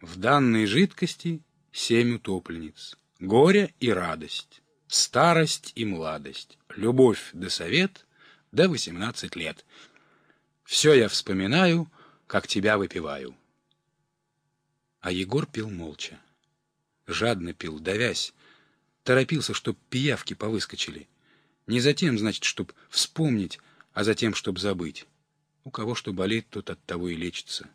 В данной жидкости 7 утопленниц, горе и радость, старость и младость, любовь да совет до 18 лет. Все я вспоминаю, как тебя выпиваю. А Егор пил молча. Жадно пил, давясь. Торопился, чтоб пиявки повыскочили. Не затем, значит, чтоб вспомнить, а затем, чтоб забыть. У кого что болит, тот от того и лечится.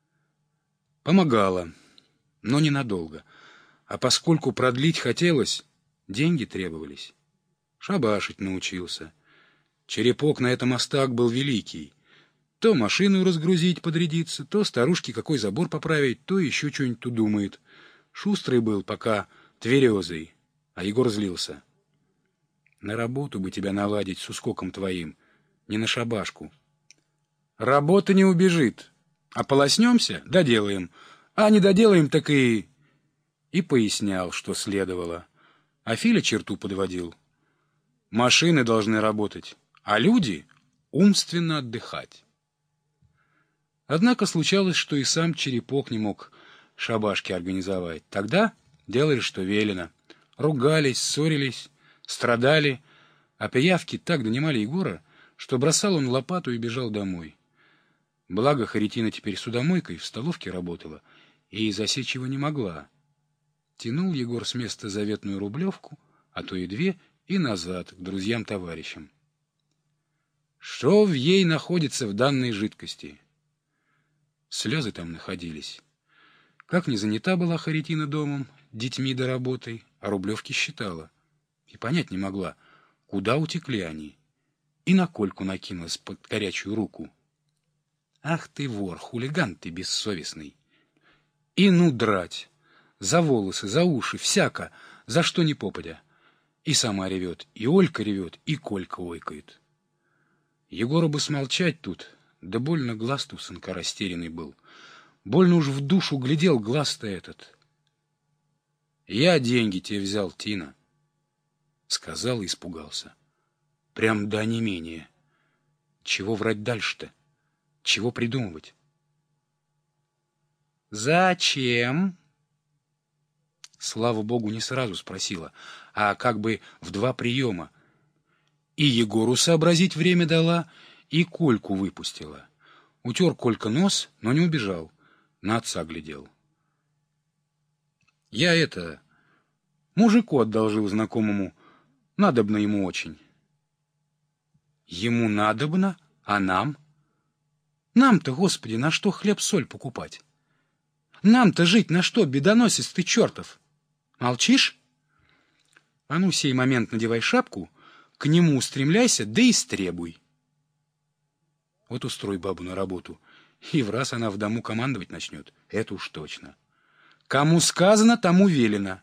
Помогало, но ненадолго. А поскольку продлить хотелось, деньги требовались. Шабашить научился. Черепок на этом остак был великий. То машину разгрузить, подрядиться, то старушке какой забор поправить, то еще что-нибудь удумает. Шустрый был, пока тверезый, а Егор злился. На работу бы тебя наладить с ускоком твоим, не на шабашку. Работа не убежит, а полоснемся — доделаем, а не доделаем, так и... И пояснял, что следовало. А Филя черту подводил. Машины должны работать, а люди умственно отдыхать. Однако случалось, что и сам Черепок не мог шабашки организовать. Тогда делали, что велено. Ругались, ссорились, страдали, а пиявки так донимали Егора, что бросал он лопату и бежал домой. Благо Харитина теперь судомойкой в столовке работала и засечь его не могла. Тянул Егор с места заветную рублевку, а то и 2, и назад, к друзьям-товарищам. Что в ей находится в данной жидкости? Слезы там находились. Как не занята была Харитина домом, детьми да работой, а рублевки считала. И понять не могла, куда утекли они, и на Кольку накинулась под горячую руку. Ах ты вор, хулиган ты бессовестный! И ну драть! За волосы, за уши, всяко, за что ни попадя. И сама ревет, и Олька ревет, и Колька ойкает. Егору бы смолчать тут, да больно глаз-то у сынка растерянный был. Больно уж в душу глядел глаз-то этот. «Я деньги тебе взял, Тина», — сказал и испугался. Прям до онемения. Чего врать дальше-то? Чего придумывать? «Зачем?» Слава богу, не сразу спросила, а как бы в 2 приема. И Егору сообразить время дала, и Кольку выпустила. Утер Колька нос, но не убежал. На отца глядел. Я мужику одолжил знакомому. Надобно ему очень. Ему надобно, а нам? Нам-то, Господи, на что хлеб-соль покупать? Нам-то жить на что, бедоносец ты чертов? Молчишь? А ну, сей момент надевай шапку, к нему устремляйся, да и истребуй. Вот устрой бабу на работу, и в раз она в дому командовать начнет. Это уж точно. Кому сказано, тому велено.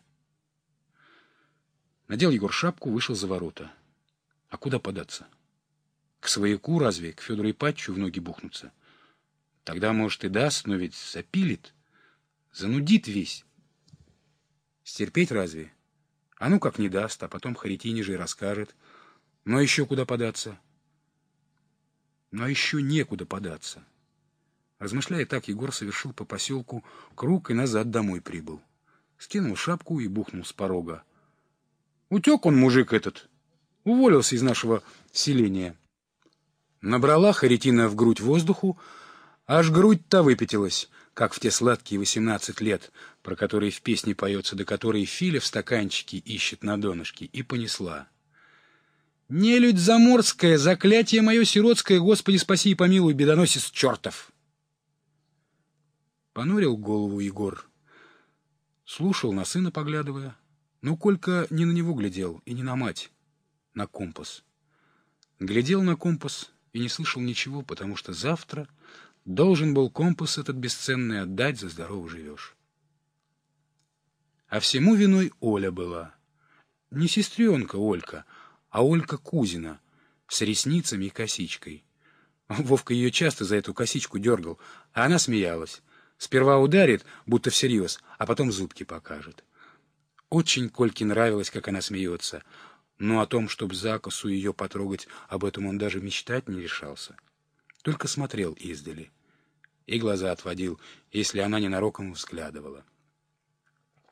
Надел Егор шапку, вышел за ворота. А куда податься? К свояку разве, к Федору Ипатьевичу в ноги бухнуться? Тогда, может, и даст, но ведь запилит, занудит весь. Стерпеть разве? А ну как не даст, а потом Харитине же и расскажет. Но еще куда податься? Но еще некуда податься. Размышляя так, Егор совершил по поселку круг и назад домой прибыл. Скинул шапку и бухнул с порога. Утек он, мужик этот. Уволился из нашего селения. Набрала Харитина в грудь воздуху, аж грудь-то выпятилась, как в те сладкие 18 лет, про которые в песне поется, до которой Филя в стаканчике ищет на донышке, и понесла. «Нелюдь заморская, заклятие мое сиротское, Господи, спаси и помилуй, бедоносец чертов!» Понурил голову Егор. Слушал, на сына поглядывая. Но Колька не на него глядел, и не на мать, на компас. Глядел на компас и не слышал ничего, потому что завтра должен был компас этот бесценный отдать, за здорово живешь. А всему виной Оля была. Не сестренка Олька, а Олька Кузина, с ресницами и косичкой. Вовка ее часто за эту косичку дергал, а она смеялась. Сперва ударит, будто всерьез, а потом зубки покажет. Очень Кольке нравилось, как она смеется, но о том, чтобы за косу ее потрогать, об этом он даже мечтать не решался. Только смотрел издали. и глаза отводил, если она ненароком взглядывала.